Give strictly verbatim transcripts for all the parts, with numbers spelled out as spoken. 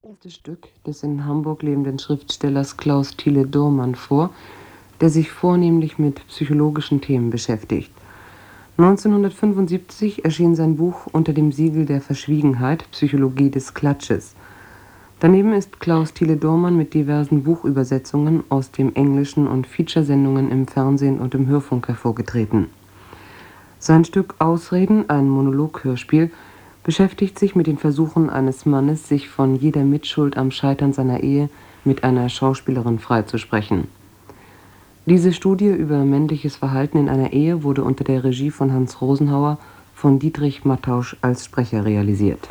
erste Stück des in Hamburg lebenden Schriftstellers Klaus Thiele Dohrmann vor, der sich vornehmlich mit psychologischen Themen beschäftigt. neunzehnhundertfünfundsiebzig erschien sein Buch unter dem Siegel der Verschwiegenheit, Psychologie des Klatsches. Daneben ist Klaus Thiele Dohrmann mit diversen Buchübersetzungen aus dem Englischen und Featuresendungen im Fernsehen und im Hörfunk hervorgetreten. Sein Stück Ausreden, ein Monologhörspiel, beschäftigt sich mit den Versuchen eines Mannes, sich von jeder Mitschuld am Scheitern seiner Ehe mit einer Schauspielerin freizusprechen. Diese Studie über männliches Verhalten in einer Ehe wurde unter der Regie von Hans Rosenhauer von Dietrich Mattausch als Sprecher realisiert.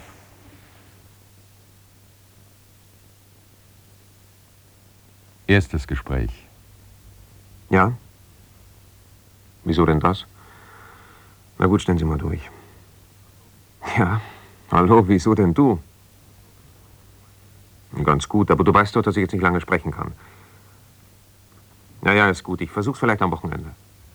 Erstes Gespräch. Ja? Wieso denn das? Na gut, stellen Sie mal durch. Ja, hallo, wieso denn du? Ganz gut, aber du weißt doch, dass ich jetzt nicht lange sprechen kann. Ja, ja, ist gut. Ich versuch's vielleicht am Wochenende.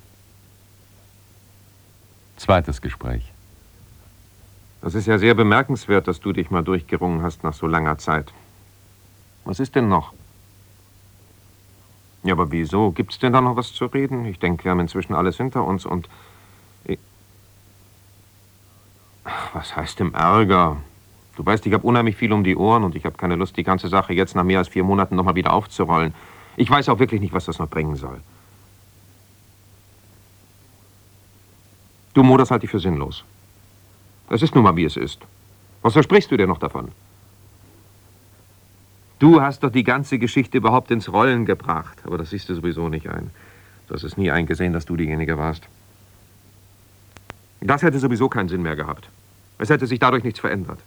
Zweites Gespräch. Das ist ja sehr bemerkenswert, dass du dich mal durchgerungen hast nach so langer Zeit. Was ist denn noch? Ja, aber wieso? Gibt's denn da noch was zu reden? Ich denke, wir haben inzwischen alles hinter uns und... Ich Ach, was heißt im Ärger? Du weißt, ich habe unheimlich viel um die Ohren und ich habe keine Lust, die ganze Sache jetzt nach mehr als vier Monaten nochmal wieder aufzurollen. Ich weiß auch wirklich nicht, was das noch bringen soll. Du, Mo, das halte ich für sinnlos. Es ist nun mal, wie es ist. Was versprichst du dir noch davon? Du hast doch die ganze Geschichte überhaupt ins Rollen gebracht. Aber das siehst du sowieso nicht ein. Du hast es nie eingesehen, dass du diejenige warst. Das hätte sowieso keinen Sinn mehr gehabt. Es hätte sich dadurch nichts verändert.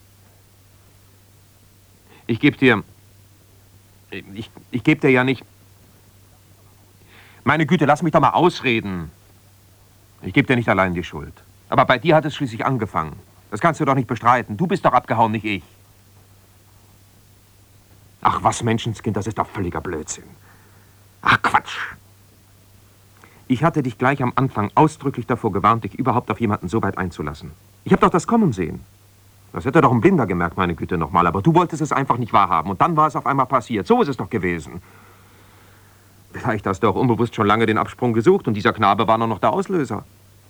Ich gebe dir... Ich, ich gebe dir ja nicht... Meine Güte, lass mich doch mal ausreden. Ich gebe dir nicht allein die Schuld. Aber bei dir hat es schließlich angefangen. Das kannst du doch nicht bestreiten. Du bist doch abgehauen, nicht ich. Ach, was, Menschenskind, das ist doch völliger Blödsinn. Ach, Quatsch. Ich hatte dich gleich am Anfang ausdrücklich davor gewarnt, dich überhaupt auf jemanden so weit einzulassen. Ich habe doch das kommen sehen. Das hätte doch ein Blinder gemerkt, meine Güte, nochmal. Aber du wolltest es einfach nicht wahrhaben. Und dann war es auf einmal passiert. So ist es doch gewesen. Vielleicht hast du auch unbewusst schon lange den Absprung gesucht und dieser Knabe war nur noch der Auslöser.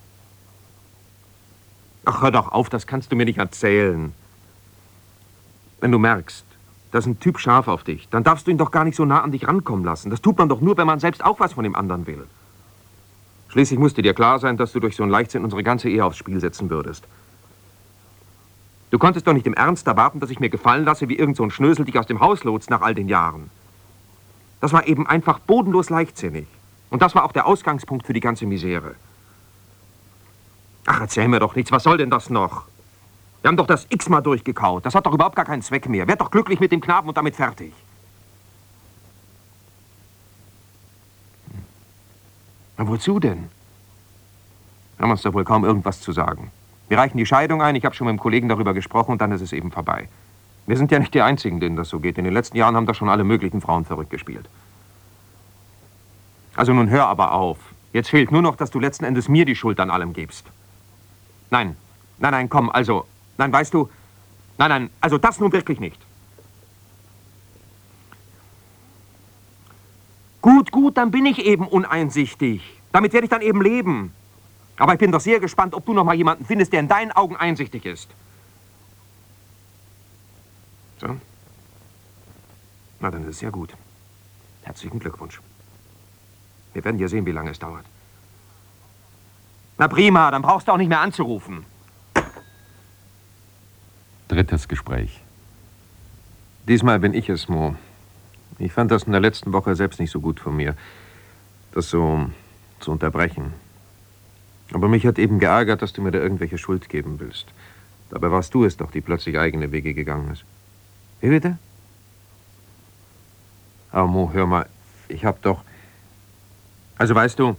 Ach, hör doch auf, das kannst du mir nicht erzählen. Wenn du merkst, da ist ein Typ scharf auf dich, dann darfst du ihn doch gar nicht so nah an dich rankommen lassen. Das tut man doch nur, wenn man selbst auch was von dem anderen will. Schließlich musste dir klar sein, dass du durch so einen Leichtsinn unsere ganze Ehe aufs Spiel setzen würdest. Du konntest doch nicht im Ernst erwarten, dass ich mir gefallen lasse, wie irgend so ein Schnösel dich aus dem Haus lotst nach all den Jahren. Das war eben einfach bodenlos leichtsinnig. Und das war auch der Ausgangspunkt für die ganze Misere. Ach, erzähl mir doch nichts. Was soll denn das noch? Wir haben doch das x-mal durchgekaut. Das hat doch überhaupt gar keinen Zweck mehr. Werd doch glücklich mit dem Knaben und damit fertig. Na, wozu denn? Wir haben uns doch wohl kaum irgendwas zu sagen. Wir reichen die Scheidung ein. Ich habe schon mit dem Kollegen darüber gesprochen und dann ist es eben vorbei. Wir sind ja nicht die Einzigen, denen das so geht. In den letzten Jahren haben doch schon alle möglichen Frauen verrückt gespielt. Also nun hör aber auf. Jetzt fehlt nur noch, dass du letzten Endes mir die Schuld an allem gibst. Nein, nein, nein, komm, also, nein, weißt du, nein, nein, also das nun wirklich nicht. Gut, gut, dann bin ich eben uneinsichtig. Damit werde ich dann eben leben. Aber ich bin doch sehr gespannt, ob du noch mal jemanden findest, der in deinen Augen einsichtig ist. So? Na, dann ist es ja gut. Herzlichen Glückwunsch. Wir werden ja sehen, wie lange es dauert. Na prima, dann brauchst du auch nicht mehr anzurufen. Drittes Gespräch. Diesmal bin ich es, Mo. Ich fand das in der letzten Woche selbst nicht so gut von mir, das so zu unterbrechen. Aber mich hat eben geärgert, dass du mir da irgendwelche Schuld geben willst. Dabei warst du es doch, die plötzlich eigene Wege gegangen ist. Wie bitte? Aber Mo, hör mal, ich hab doch... Also weißt du...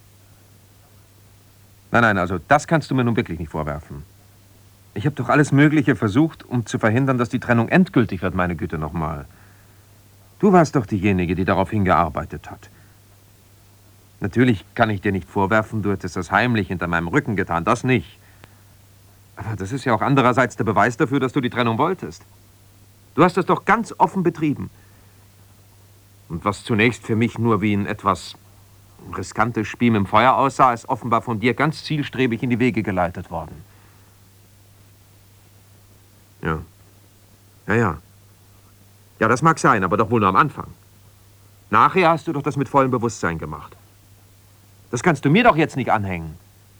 Nein, nein, also das kannst du mir nun wirklich nicht vorwerfen. Ich habe doch alles Mögliche versucht, um zu verhindern, dass die Trennung endgültig wird, meine Güte, nochmal. Du warst doch diejenige, die darauf hingearbeitet hat. Natürlich kann ich dir nicht vorwerfen, du hättest das heimlich hinter meinem Rücken getan, das nicht. Aber das ist ja auch andererseits der Beweis dafür, dass du die Trennung wolltest. Du hast das doch ganz offen betrieben. Und was zunächst für mich nur wie ein etwas riskantes Spiel mit dem Feuer aussah, ist offenbar von dir ganz zielstrebig in die Wege geleitet worden. Ja. Ja, ja. Ja, das mag sein, aber doch wohl nur am Anfang. Nachher hast du doch das mit vollem Bewusstsein gemacht. Das kannst du mir doch jetzt nicht anhängen.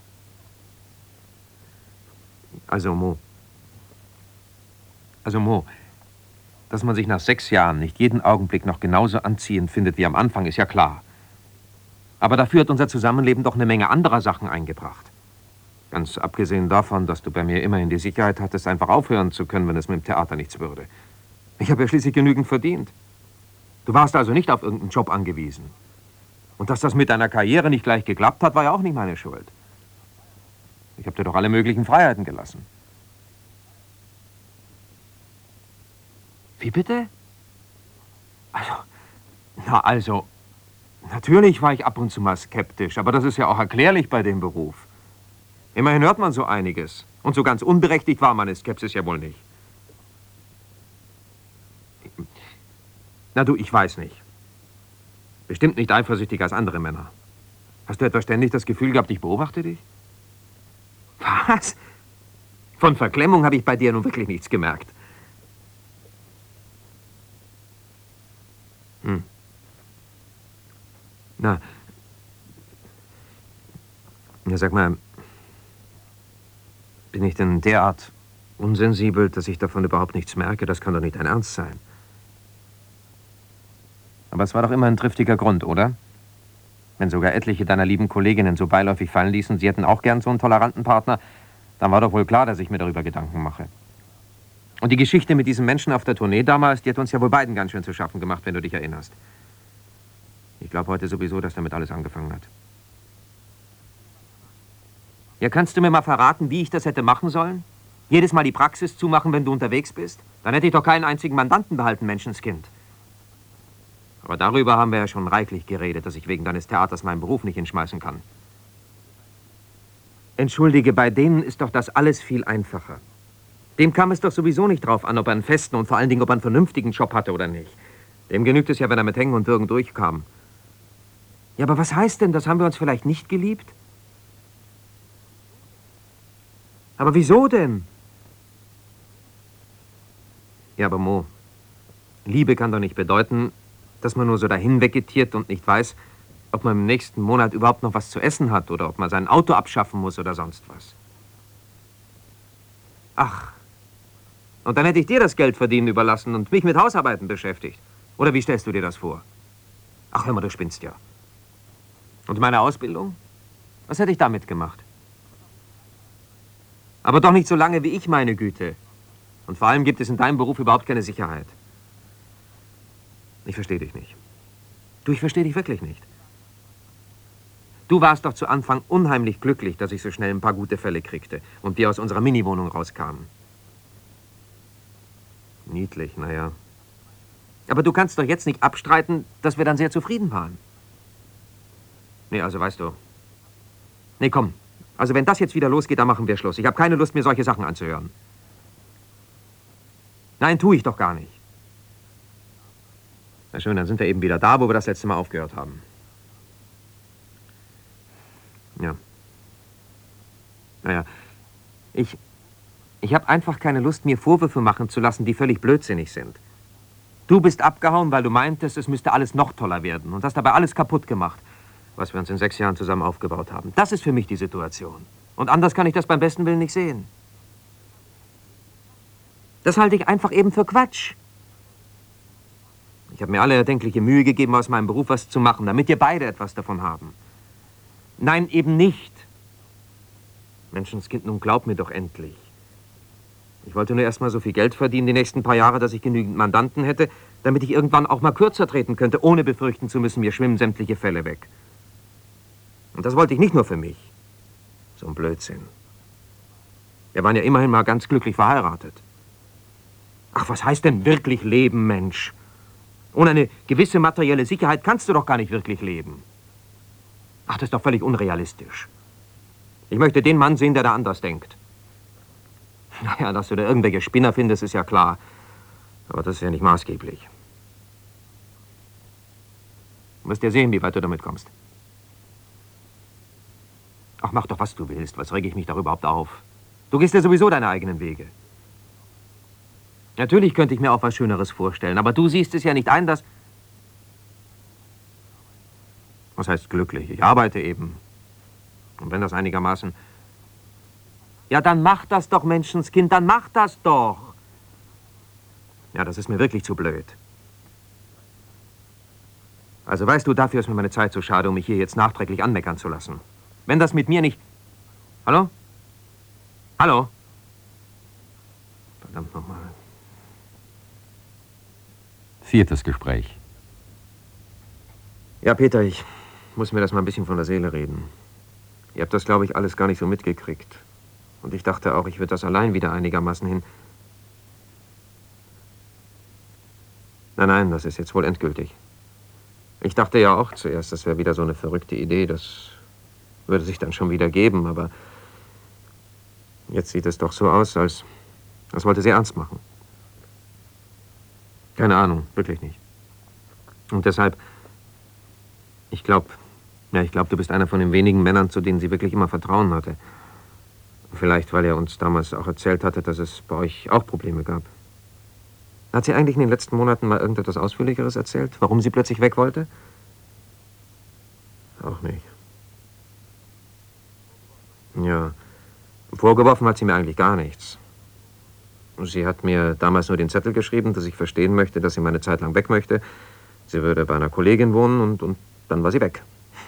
Also, Mo. Also, Mo, dass man sich nach sechs Jahren nicht jeden Augenblick noch genauso anziehend findet wie am Anfang, ist ja klar. Aber dafür hat unser Zusammenleben doch eine Menge anderer Sachen eingebracht. Ganz abgesehen davon, dass du bei mir immerhin die Sicherheit hattest, einfach aufhören zu können, wenn es mit dem Theater nichts würde. Ich habe ja schließlich genügend verdient. Du warst also nicht auf irgendeinen Job angewiesen. Und dass das mit deiner Karriere nicht gleich geklappt hat, war ja auch nicht meine Schuld. Ich habe dir doch alle möglichen Freiheiten gelassen. Wie bitte? Also, na also, natürlich war ich ab und zu mal skeptisch, aber das ist ja auch erklärlich bei dem Beruf. Immerhin hört man so einiges. Und so ganz unberechtigt war meine Skepsis ja wohl nicht. Na du, ich weiß nicht. Bestimmt nicht eifersüchtig als andere Männer. Hast du etwa ständig das Gefühl gehabt, ich beobachte dich? Was? Von Verklemmung habe ich bei dir nun wirklich nichts gemerkt. Hm. Na. Ja, sag mal, bin ich denn derart unsensibel, dass ich davon überhaupt nichts merke? Das kann doch nicht dein Ernst sein. Aber es war doch immer ein triftiger Grund, oder? Wenn sogar etliche deiner lieben Kolleginnen so beiläufig fallen ließen, sie hätten auch gern so einen toleranten Partner, dann war doch wohl klar, dass ich mir darüber Gedanken mache. Und die Geschichte mit diesem Menschen auf der Tournee damals, die hat uns ja wohl beiden ganz schön zu schaffen gemacht, wenn du dich erinnerst. Ich glaube heute sowieso, dass damit alles angefangen hat. Ja, kannst du mir mal verraten, wie ich das hätte machen sollen? Jedes Mal die Praxis zumachen, wenn du unterwegs bist? Dann hätte ich doch keinen einzigen Mandanten behalten, Menschenskind. Aber darüber haben wir ja schon reichlich geredet, dass ich wegen deines Theaters meinen Beruf nicht hinschmeißen kann. Entschuldige, bei denen ist doch das alles viel einfacher. Dem kam es doch sowieso nicht drauf an, ob er einen festen und vor allen Dingen, ob er einen vernünftigen Job hatte oder nicht. Dem genügt es ja, wenn er mit Hängen und Würgen durchkam. Ja, aber was heißt denn, das haben wir uns vielleicht nicht geliebt? Aber wieso denn? Ja, aber Mo, Liebe kann doch nicht bedeuten, dass man nur so dahin vegetiert und nicht weiß, ob man im nächsten Monat überhaupt noch was zu essen hat oder ob man sein Auto abschaffen muss oder sonst was. Ach, und dann hätte ich dir das Geld verdienen überlassen und mich mit Hausarbeiten beschäftigt. Oder wie stellst du dir das vor? Ach, hör mal, du spinnst ja. Und meine Ausbildung? Was hätte ich damit gemacht? Aber doch nicht so lange wie ich, meine Güte. Und vor allem gibt es in deinem Beruf überhaupt keine Sicherheit. Ich verstehe dich nicht. Du, ich verstehe dich wirklich nicht. Du warst doch zu Anfang unheimlich glücklich, dass ich so schnell ein paar gute Fälle kriegte und die aus unserer Miniwohnung rauskamen. Niedlich, naja. Aber du kannst doch jetzt nicht abstreiten, dass wir dann sehr zufrieden waren. Nee, also weißt du. Nee, komm. Also wenn das jetzt wieder losgeht, dann machen wir Schluss. Ich habe keine Lust, mir solche Sachen anzuhören. Nein, tue ich doch gar nicht. Na schön, dann sind wir eben wieder da, wo wir das letzte Mal aufgehört haben. Ja. Naja, ich, ich habe einfach keine Lust, mir Vorwürfe machen zu lassen, die völlig blödsinnig sind. Du bist abgehauen, weil du meintest, es müsste alles noch toller werden und hast dabei alles kaputt gemacht, was wir uns in sechs Jahren zusammen aufgebaut haben. Das ist für mich die Situation. Und anders kann ich das beim besten Willen nicht sehen. Das halte ich einfach eben für Quatsch. Ich habe mir alle erdenkliche Mühe gegeben, aus meinem Beruf was zu machen, damit ihr beide etwas davon haben. Nein, eben nicht. Menschenskind, nun glaub mir doch endlich. Ich wollte nur erst mal so viel Geld verdienen die nächsten paar Jahre, dass ich genügend Mandanten hätte, damit ich irgendwann auch mal kürzer treten könnte, ohne befürchten zu müssen, mir schwimmen sämtliche Fälle weg. Und das wollte ich nicht nur für mich. So ein Blödsinn. Wir waren ja immerhin mal ganz glücklich verheiratet. Ach, was heißt denn wirklich leben, Mensch? Ohne eine gewisse materielle Sicherheit kannst du doch gar nicht wirklich leben. Ach, das ist doch völlig unrealistisch. Ich möchte den Mann sehen, der da anders denkt. Naja, dass du da irgendwelche Spinner findest, ist ja klar. Aber das ist ja nicht maßgeblich. Du musst ja sehen, wie weit du damit kommst. Ach, mach doch, was du willst. Was reg ich mich da überhaupt auf? Du gehst ja sowieso deine eigenen Wege. Natürlich könnte ich mir auch was Schöneres vorstellen, aber du siehst es ja nicht ein, dass... Was heißt glücklich? Ich arbeite eben. Und wenn das einigermaßen... Ja, dann mach das doch, Menschenskind, dann mach das doch. Ja, das ist mir wirklich zu blöd. Also weißt du, dafür ist mir meine Zeit so schade, um mich hier jetzt nachträglich anmeckern zu lassen. Wenn das mit mir nicht... Hallo? Hallo? Verdammt nochmal. Viertes Gespräch. Ja, Peter, ich muss mir das mal ein bisschen von der Seele reden. Ihr habt das, glaube ich, alles gar nicht so mitgekriegt. Und ich dachte auch, ich würde das allein wieder einigermaßen hin... Nein, nein, das ist jetzt wohl endgültig. Ich dachte ja auch zuerst, das wäre wieder so eine verrückte Idee, das würde sich dann schon wieder geben, aber jetzt sieht es doch so aus, als, als wollte sie ernst machen. Keine Ahnung, wirklich nicht. Und deshalb, ich glaube, ja, ich glaube, du bist einer von den wenigen Männern, zu denen sie wirklich immer Vertrauen hatte. Vielleicht, weil er uns damals auch erzählt hatte, dass es bei euch auch Probleme gab. Hat sie eigentlich in den letzten Monaten mal irgendetwas Ausführlicheres erzählt, warum sie plötzlich weg wollte? Auch nicht. Ja, vorgeworfen hat sie mir eigentlich gar nichts. Sie hat mir damals nur den Zettel geschrieben, dass ich verstehen möchte, dass sie meine Zeit lang weg möchte. Sie würde bei einer Kollegin wohnen und, und dann war sie weg.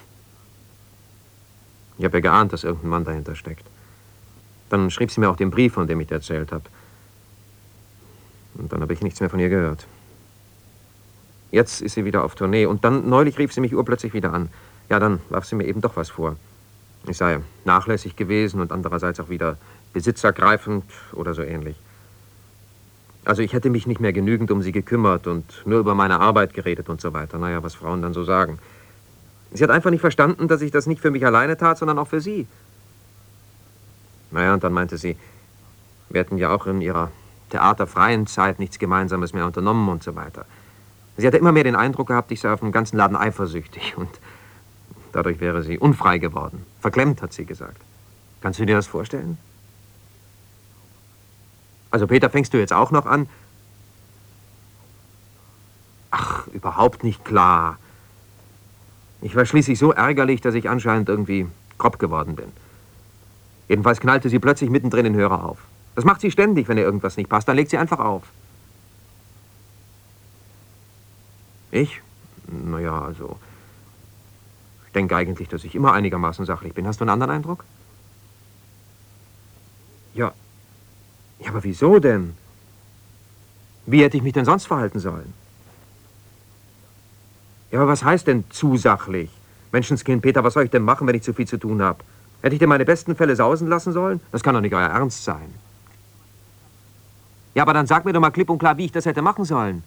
Ich habe ja geahnt, dass irgendein Mann dahinter steckt. Dann schrieb sie mir auch den Brief, von dem ich dir erzählt habe. Und dann habe ich nichts mehr von ihr gehört. Jetzt ist sie wieder auf Tournee und dann neulich rief sie mich urplötzlich wieder an. Ja, dann warf sie mir eben doch was vor. Ich sei nachlässig gewesen und andererseits auch wieder besitzergreifend oder so ähnlich. Also ich hätte mich nicht mehr genügend um sie gekümmert und nur über meine Arbeit geredet und so weiter. Naja, was Frauen dann so sagen. Sie hat einfach nicht verstanden, dass ich das nicht für mich alleine tat, sondern auch für sie. Naja, und dann meinte sie, wir hätten ja auch in ihrer theaterfreien Zeit nichts Gemeinsames mehr unternommen und so weiter. Sie hatte immer mehr den Eindruck gehabt, ich sei auf dem ganzen Laden eifersüchtig und dadurch wäre sie unfrei geworden. Verklemmt, hat sie gesagt. Kannst du dir das vorstellen? Also, Peter, fängst du jetzt auch noch an? Ach, überhaupt nicht klar. Ich war schließlich so ärgerlich, dass ich anscheinend irgendwie grob geworden bin. Jedenfalls knallte sie plötzlich mittendrin den Hörer auf. Das macht sie ständig, wenn ihr irgendwas nicht passt. Dann legt sie einfach auf. Ich? Naja, also... Ich denke eigentlich, dass ich immer einigermaßen sachlich bin. Hast du einen anderen Eindruck? Ja. Ja, aber wieso denn? Wie hätte ich mich denn sonst verhalten sollen? Ja, aber was heißt denn zu sachlich? Menschenskind, Peter, was soll ich denn machen, wenn ich zu viel zu tun habe? Hätte ich dir meine besten Fälle sausen lassen sollen? Das kann doch nicht euer Ernst sein. Ja, aber dann sag mir doch mal klipp und klar, wie ich das hätte machen sollen.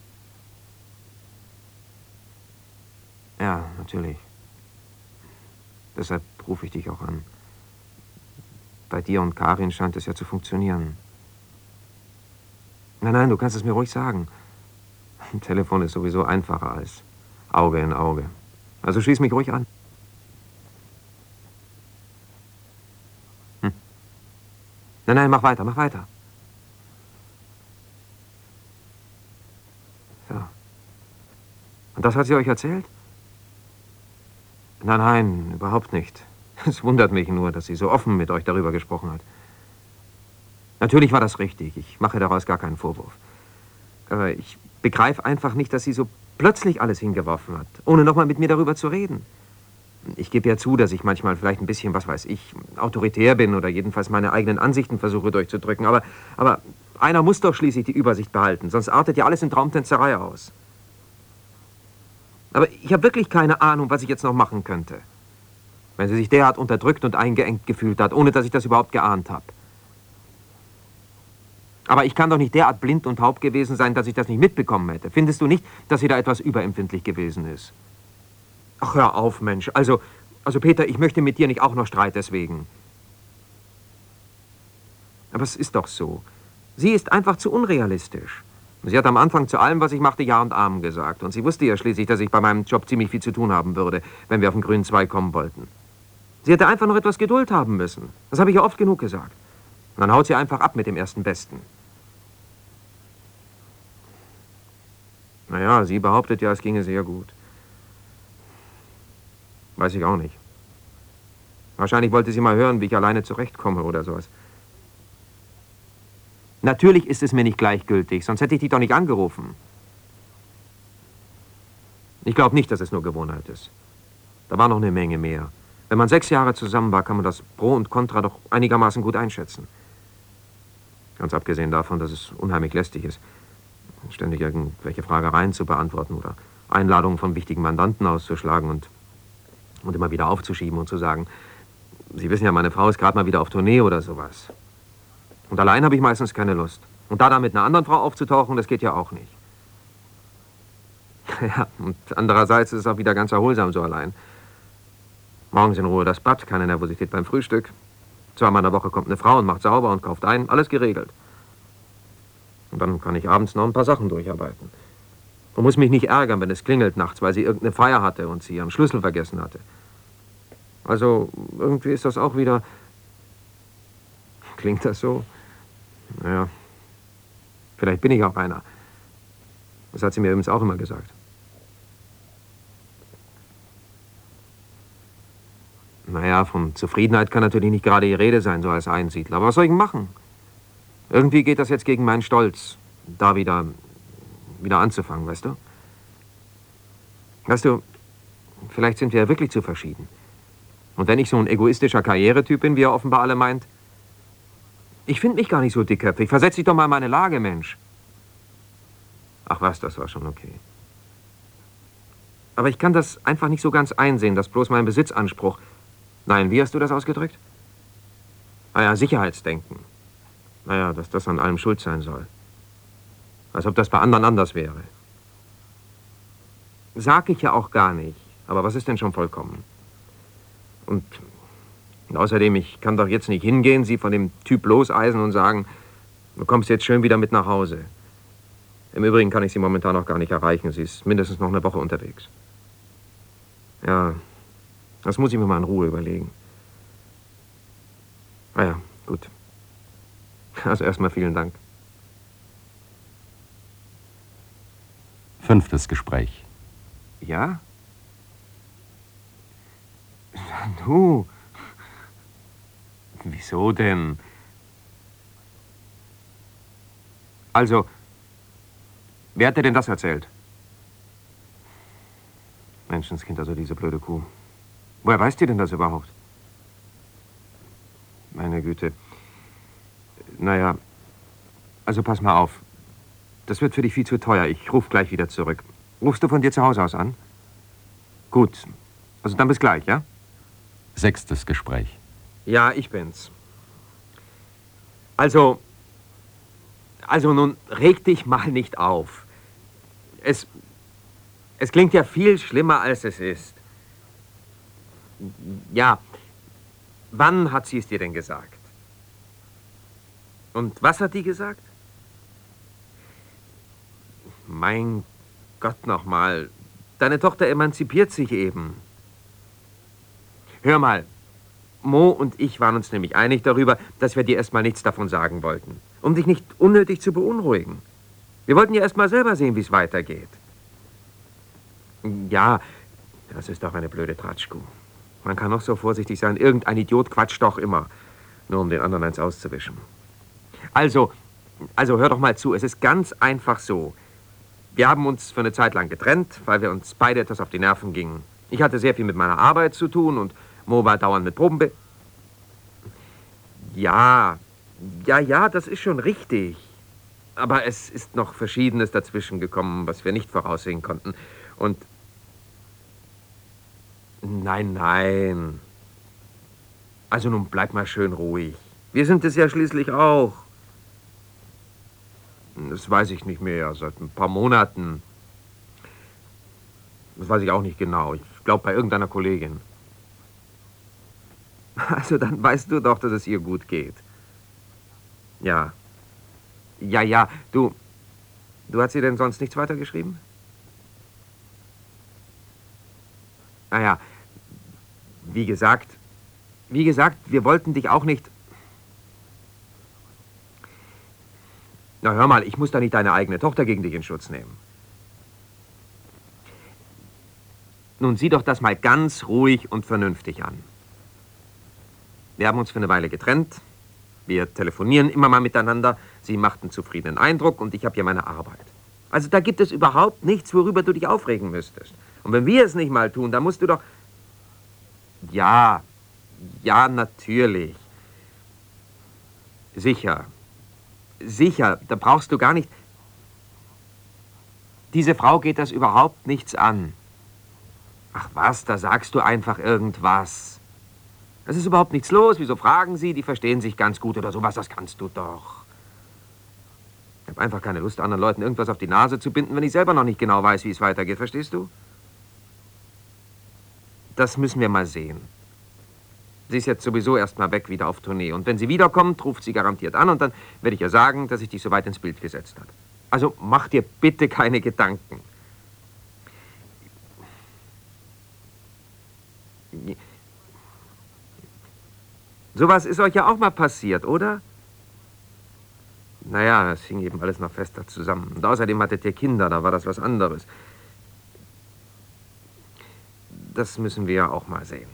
Ja, natürlich. Deshalb rufe ich dich auch an. Bei dir und Karin scheint es ja zu funktionieren. Nein, nein, du kannst es mir ruhig sagen. Ein Telefon ist sowieso einfacher als Auge in Auge. Also schließ mich ruhig an. Hm. Nein, nein, mach weiter, mach weiter. Ja. Und das hat sie euch erzählt? Nein, nein, überhaupt nicht. Es wundert mich nur, dass sie so offen mit euch darüber gesprochen hat. Natürlich war das richtig. Ich mache daraus gar keinen Vorwurf. Aber ich begreife einfach nicht, dass sie so plötzlich alles hingeworfen hat, ohne nochmal mit mir darüber zu reden. Ich gebe ja zu, dass ich manchmal vielleicht ein bisschen, was weiß ich, autoritär bin oder jedenfalls meine eigenen Ansichten versuche durchzudrücken. Aber, aber einer muss doch schließlich die Übersicht behalten, sonst artet ja alles in Traumtänzerei aus. Aber ich habe wirklich keine Ahnung, was ich jetzt noch machen könnte. Wenn sie sich derart unterdrückt und eingeengt gefühlt hat, ohne dass ich das überhaupt geahnt habe. Aber ich kann doch nicht derart blind und taub gewesen sein, dass ich das nicht mitbekommen hätte. Findest du nicht, dass sie da etwas überempfindlich gewesen ist? Ach, hör auf, Mensch. Also, also Peter, ich möchte mit dir nicht auch noch Streit deswegen. Aber es ist doch so. Sie ist einfach zu unrealistisch. Sie hat am Anfang zu allem, was ich machte, Ja und Amen gesagt. Und sie wusste ja schließlich, dass ich bei meinem Job ziemlich viel zu tun haben würde, wenn wir auf den grünen Zweig kommen wollten. Sie hätte einfach noch etwas Geduld haben müssen. Das habe ich ja oft genug gesagt. Und dann haut sie einfach ab mit dem ersten Besten. Naja, sie behauptet ja, es ginge sehr gut. Weiß ich auch nicht. Wahrscheinlich wollte sie mal hören, wie ich alleine zurechtkomme oder sowas. Natürlich ist es mir nicht gleichgültig, sonst hätte ich dich doch nicht angerufen. Ich glaube nicht, dass es nur Gewohnheit ist. Da war noch eine Menge mehr. Wenn man sechs Jahre zusammen war, kann man das Pro und Contra doch einigermaßen gut einschätzen. Ganz abgesehen davon, dass es unheimlich lästig ist, ständig irgendwelche Fragereien zu beantworten oder Einladungen von wichtigen Mandanten auszuschlagen und, und immer wieder aufzuschieben und zu sagen, Sie wissen ja, meine Frau ist gerade mal wieder auf Tournee oder sowas. Und allein habe ich meistens keine Lust. Und da dann mit einer anderen Frau aufzutauchen, das geht ja auch nicht. Ja, und andererseits ist es auch wieder ganz erholsam so allein. Morgens in Ruhe das Bad, keine Nervosität beim Frühstück. Zweimal in der Woche kommt eine Frau und macht sauber und kauft ein, alles geregelt. Und dann kann ich abends noch ein paar Sachen durcharbeiten. Und muss mich nicht ärgern, wenn es klingelt nachts, weil sie irgendeine Feier hatte und sie ihren Schlüssel vergessen hatte. Also, irgendwie ist das auch wieder... Klingt das so? Naja, vielleicht bin ich auch einer. Das hat sie mir übrigens auch immer gesagt. Naja, von Zufriedenheit kann natürlich nicht gerade die Rede sein, so als Einsiedler. Aber was soll ich denn machen? Irgendwie geht das jetzt gegen meinen Stolz, da wieder, wieder anzufangen, weißt du? Weißt du, vielleicht sind wir ja wirklich zu verschieden. Und wenn ich so ein egoistischer Karrieretyp bin, wie er offenbar alle meint, ich finde mich gar nicht so dickköpfig. Versetz dich doch mal in meine Lage, Mensch. Ach was, das war schon okay. Aber ich kann das einfach nicht so ganz einsehen, dass bloß mein Besitzanspruch... Nein, wie hast du das ausgedrückt? Ah ja, Sicherheitsdenken. Naja, dass das an allem schuld sein soll. Als ob das bei anderen anders wäre. Sag ich ja auch gar nicht. Aber was ist denn schon vollkommen? Und... Und außerdem, ich kann doch jetzt nicht hingehen, sie von dem Typ loseisen und sagen, du kommst jetzt schön wieder mit nach Hause. Im Übrigen kann ich sie momentan noch gar nicht erreichen. Sie ist mindestens noch eine Woche unterwegs. Ja, das muss ich mir mal in Ruhe überlegen. Ah ja, gut. Also erstmal vielen Dank. Fünftes Gespräch. Ja? Du... Wieso denn? Also, wer hat dir denn das erzählt? Menschenskind, also diese blöde Kuh. Woher weißt ihr denn das überhaupt? Meine Güte. Naja, also pass mal auf. Das wird für dich viel zu teuer. Ich ruf gleich wieder zurück. Rufst du von dir zu Hause aus an? Gut. Also dann bis gleich, ja? Sechstes Gespräch. Ja, ich bin's. Also, also nun reg dich mal nicht auf. Es, es klingt ja viel schlimmer, als es ist. Ja, wann hat sie es dir denn gesagt? Und was hat die gesagt? Mein Gott nochmal, deine Tochter emanzipiert sich eben. Hör mal. Mo und ich waren uns nämlich einig darüber, dass wir dir erstmal nichts davon sagen wollten. Um dich nicht unnötig zu beunruhigen. Wir wollten ja erstmal selber sehen, wie es weitergeht. Ja, das ist doch eine blöde Tratschkuh. Man kann noch so vorsichtig sein. Irgendein Idiot quatscht doch immer. Nur um den anderen eins auszuwischen. Also, also hör doch mal zu. Es ist ganz einfach so. Wir haben uns für eine Zeit lang getrennt, weil wir uns beide etwas auf die Nerven gingen. Ich hatte sehr viel mit meiner Arbeit zu tun und Mo war dauernd mit Proben. Ja, ja, ja, das ist schon richtig. Aber es ist noch Verschiedenes dazwischen gekommen, was wir nicht voraussehen konnten. Und... Nein, nein. Also nun bleib mal schön ruhig. Wir sind es ja schließlich auch. Das weiß ich nicht mehr, seit ein paar Monaten. Das weiß ich auch nicht genau. Ich glaube bei irgendeiner Kollegin. Also dann weißt du doch, dass es ihr gut geht. Ja. Ja, ja, du... Du hast sie denn sonst nichts weitergeschrieben? Ah ja, wie gesagt, wie gesagt, wir wollten dich auch nicht... Na hör mal, ich muss da nicht deine eigene Tochter gegen dich in Schutz nehmen. Nun sieh doch das mal ganz ruhig und vernünftig an. Wir haben uns für eine Weile getrennt. Wir telefonieren immer mal miteinander. Sie macht einen zufriedenen Eindruck und ich habe hier meine Arbeit. Also da gibt es überhaupt nichts, worüber du dich aufregen müsstest. Und wenn wir es nicht mal tun, dann musst du doch... Ja, ja, natürlich. Sicher. Sicher, da brauchst du gar nicht... Diese Frau geht das überhaupt nichts an. Ach was, da sagst du einfach irgendwas. Es ist überhaupt nichts los. Wieso fragen Sie? Die verstehen sich ganz gut oder sowas. Das kannst du doch. Ich habe einfach keine Lust, anderen Leuten irgendwas auf die Nase zu binden, wenn ich selber noch nicht genau weiß, wie es weitergeht. Verstehst du? Das müssen wir mal sehen. Sie ist jetzt sowieso erst mal weg, wieder auf Tournee. Und wenn sie wiederkommt, ruft sie garantiert an und dann werde ich ihr sagen, dass ich dich so weit ins Bild gesetzt habe. Also mach dir bitte keine Gedanken. Sowas ist euch ja auch mal passiert, oder? Naja, das hing eben alles noch fester zusammen. Und außerdem hattet ihr Kinder, da war das was anderes. Das müssen wir ja auch mal sehen.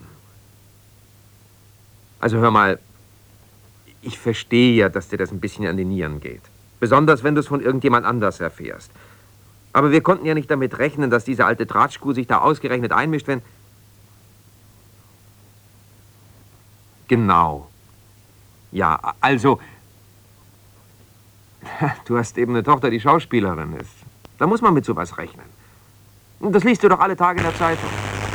Also hör mal, ich verstehe ja, dass dir das ein bisschen an die Nieren geht. Besonders, wenn du es von irgendjemand anders erfährst. Aber wir konnten ja nicht damit rechnen, dass diese alte Tratschkuh sich da ausgerechnet einmischt, wenn... Genau. Ja, also... Du hast eben eine Tochter, die Schauspielerin ist. Da muss man mit sowas rechnen. Und das liest du doch alle Tage in der Zeitung.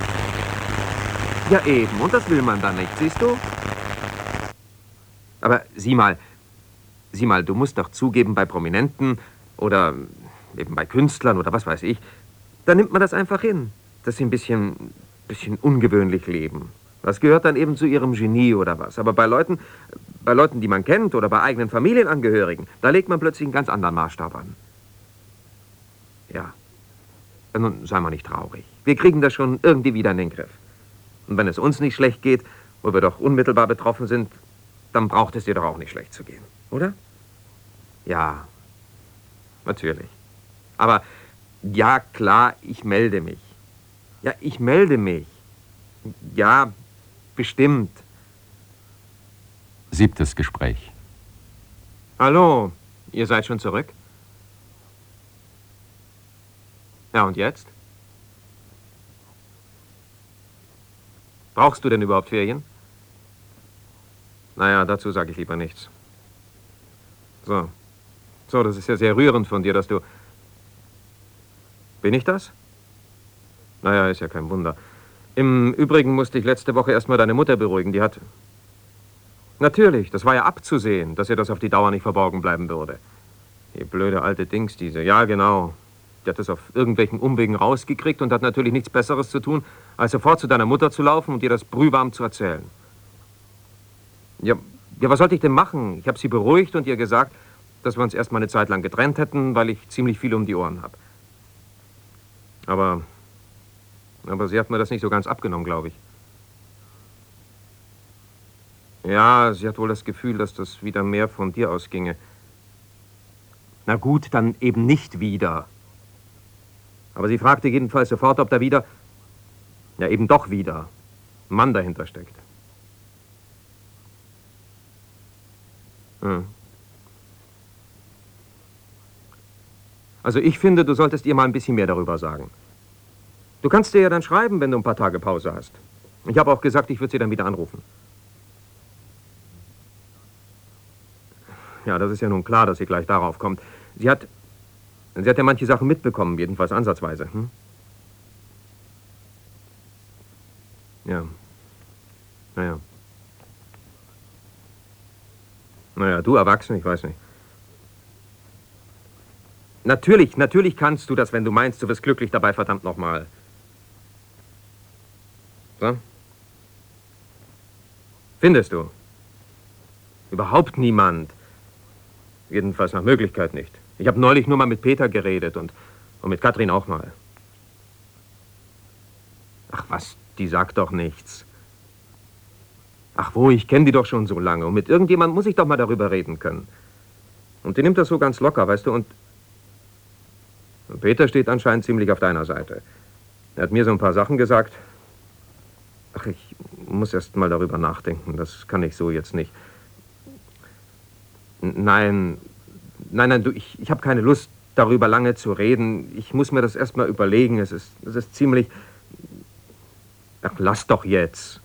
Ja eben, und das will man dann nicht, siehst du? Aber sieh mal, sieh mal, du musst doch zugeben, bei Prominenten oder eben bei Künstlern oder was weiß ich, da nimmt man das einfach hin, dass sie ein bisschen, bisschen ungewöhnlich leben. Das gehört dann eben zu ihrem Genie oder was. Aber bei Leuten, bei Leuten, die man kennt oder bei eigenen Familienangehörigen, da legt man plötzlich einen ganz anderen Maßstab an. Ja. Nun, sei mal nicht traurig. Wir kriegen das schon irgendwie wieder in den Griff. Und wenn es uns nicht schlecht geht, wo wir doch unmittelbar betroffen sind, dann braucht es dir doch auch nicht schlecht zu gehen, oder? Ja, natürlich. Aber ja, klar, ich melde mich. Ja, ich melde mich. Ja, bestimmt. Siebtes Gespräch. Hallo, ihr seid schon zurück? Ja, und jetzt? Brauchst du denn überhaupt Ferien? Naja, dazu sage ich lieber nichts. So. So, das ist ja sehr rührend von dir, dass du... Bin ich das? Naja, ist ja kein Wunder. Im Übrigen musste ich letzte Woche erstmal deine Mutter beruhigen. Die hat... Natürlich, das war ja abzusehen, dass ihr das auf die Dauer nicht verborgen bleiben würde. Die blöde alte Dings, diese. Ja, genau. Die hat das auf irgendwelchen Umwegen rausgekriegt und hat natürlich nichts Besseres zu tun, als sofort zu deiner Mutter zu laufen und ihr das brühwarm zu erzählen. Ja, ja, was sollte ich denn machen? Ich habe sie beruhigt und ihr gesagt, dass wir uns erstmal eine Zeit lang getrennt hätten, weil ich ziemlich viel um die Ohren habe. Aber... Aber sie hat mir das nicht so ganz abgenommen, glaube ich. Ja, sie hat wohl das Gefühl, dass das wieder mehr von dir ausginge. Na gut, dann eben nicht wieder. Aber sie fragte jedenfalls sofort, ob da wieder, ja eben doch wieder, ein Mann dahinter steckt. Hm. Also ich finde, du solltest ihr mal ein bisschen mehr darüber sagen. Du kannst dir ja dann schreiben, wenn du ein paar Tage Pause hast. Ich habe auch gesagt, ich würde sie dann wieder anrufen. Ja, das ist ja nun klar, dass sie gleich darauf kommt. Sie hat... Sie hat ja manche Sachen mitbekommen, jedenfalls ansatzweise. Hm? Ja. Naja. Naja, du Erwachsen, ich weiß nicht. Natürlich, natürlich kannst du das, wenn du meinst, du wirst glücklich dabei, verdammt nochmal. So? Findest du? Überhaupt niemand. Jedenfalls nach Möglichkeit nicht. Ich habe neulich nur mal mit Peter geredet und, und mit Katrin auch mal. Ach was, die sagt doch nichts. Ach wo, ich kenne die doch schon so lange. Und mit irgendjemand muss ich doch mal darüber reden können. Und die nimmt das so ganz locker, weißt du, und... und Peter steht anscheinend ziemlich auf deiner Seite. Er hat mir so ein paar Sachen gesagt. Ach, ich muss erst mal darüber nachdenken. Das kann ich so jetzt nicht. Nein, nein, nein, du, ich, ich habe keine Lust, darüber lange zu reden. Ich muss mir das erst mal überlegen. Es ist, es ist ziemlich... Ach, lass doch jetzt.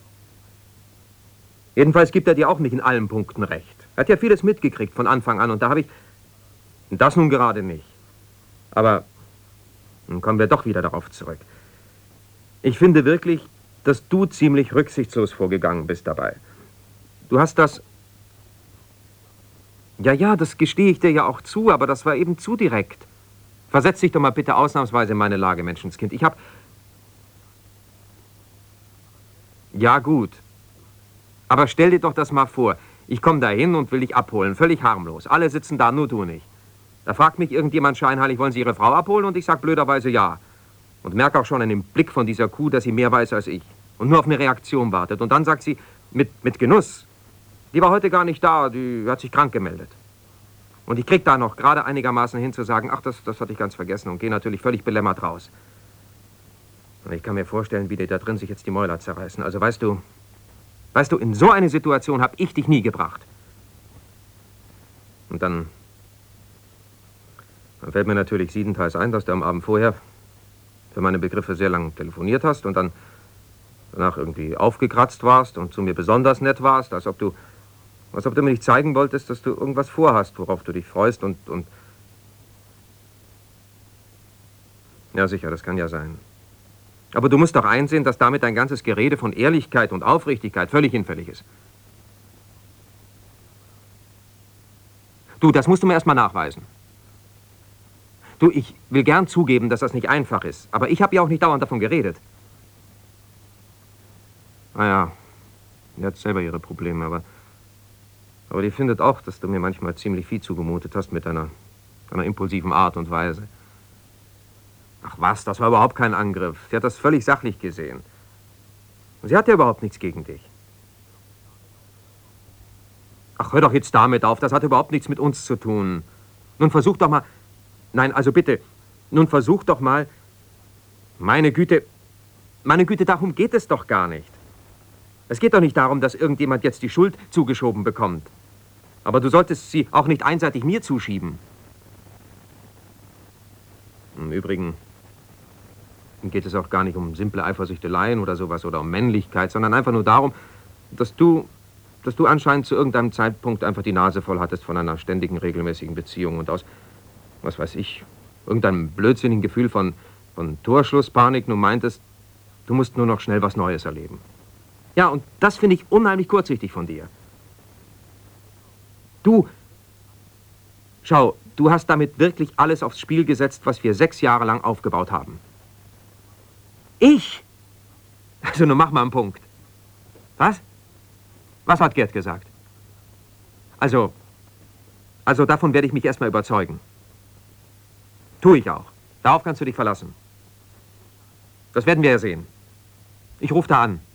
Jedenfalls gibt er dir auch nicht in allen Punkten recht. Er hat ja vieles mitgekriegt von Anfang an und da habe ich... Das nun gerade nicht. Aber nun kommen wir doch wieder darauf zurück. Ich finde wirklich, dass du ziemlich rücksichtslos vorgegangen bist dabei. Du hast das... Ja, ja, das gestehe ich dir ja auch zu, aber das war eben zu direkt. Versetz dich doch mal bitte ausnahmsweise in meine Lage, Menschenskind. Ich hab... Ja, gut. Aber stell dir doch das mal vor. Ich komme da hin und will dich abholen, völlig harmlos. Alle sitzen da, nur du nicht. Da fragt mich irgendjemand scheinheilig, wollen Sie Ihre Frau abholen? Und ich sag blöderweise ja. Und merke auch schon an dem Blick von dieser Kuh, dass sie mehr weiß als ich. Und nur auf eine Reaktion wartet. Und dann sagt sie, mit, mit Genuss, die war heute gar nicht da, die hat sich krank gemeldet. Und ich krieg da noch gerade einigermaßen hin zu sagen, ach, das, das hatte ich ganz vergessen und gehe natürlich völlig belämmert raus. Und ich kann mir vorstellen, wie die da drin sich jetzt die Mäuler zerreißen. Also weißt du, weißt du, in so eine Situation habe ich dich nie gebracht. Und dann, dann fällt mir natürlich siebenteils ein, dass du am Abend vorher für meine Begriffe sehr lang telefoniert hast und dann danach irgendwie aufgekratzt warst und zu mir besonders nett warst, als ob du, als ob du mir nicht zeigen wolltest, dass du irgendwas vorhast, worauf du dich freust und, und... Ja, sicher, das kann ja sein. Aber du musst doch einsehen, dass damit dein ganzes Gerede von Ehrlichkeit und Aufrichtigkeit völlig hinfällig ist. Du, das musst du mir erst mal nachweisen. Du, ich will gern zugeben, dass das nicht einfach ist, aber ich habe ja auch nicht dauernd davon geredet. Naja, die hat selber ihre Probleme, aber... Aber die findet auch, dass du mir manchmal ziemlich viel zugemutet hast mit deiner, deiner impulsiven Art und Weise. Ach was, das war überhaupt kein Angriff. Sie hat das völlig sachlich gesehen. Und sie hat ja überhaupt nichts gegen dich. Ach, hör doch jetzt damit auf, das hat überhaupt nichts mit uns zu tun. Nun versuch doch mal... Nein, also bitte, nun versuch doch mal... Meine Güte, meine Güte, darum geht es doch gar nicht. Es geht doch nicht darum, dass irgendjemand jetzt die Schuld zugeschoben bekommt. Aber du solltest sie auch nicht einseitig mir zuschieben. Im Übrigen geht es auch gar nicht um simple Eifersüchteleien oder sowas oder um Männlichkeit, sondern einfach nur darum, dass du, dass du anscheinend zu irgendeinem Zeitpunkt einfach die Nase voll hattest von einer ständigen, regelmäßigen Beziehung und aus, was weiß ich, irgendeinem blödsinnigen Gefühl von, von Torschlusspanik nur meintest, du musst nur noch schnell was Neues erleben. Ja, und das finde ich unheimlich kurzsichtig von dir. Du, schau, du hast damit wirklich alles aufs Spiel gesetzt, was wir sechs Jahre lang aufgebaut haben. Ich? Also, nun mach mal einen Punkt. Was? Was hat Gerd gesagt? Also, also davon werde ich mich erstmal überzeugen. Tue ich auch. Darauf kannst du dich verlassen. Das werden wir ja sehen. Ich rufe da an.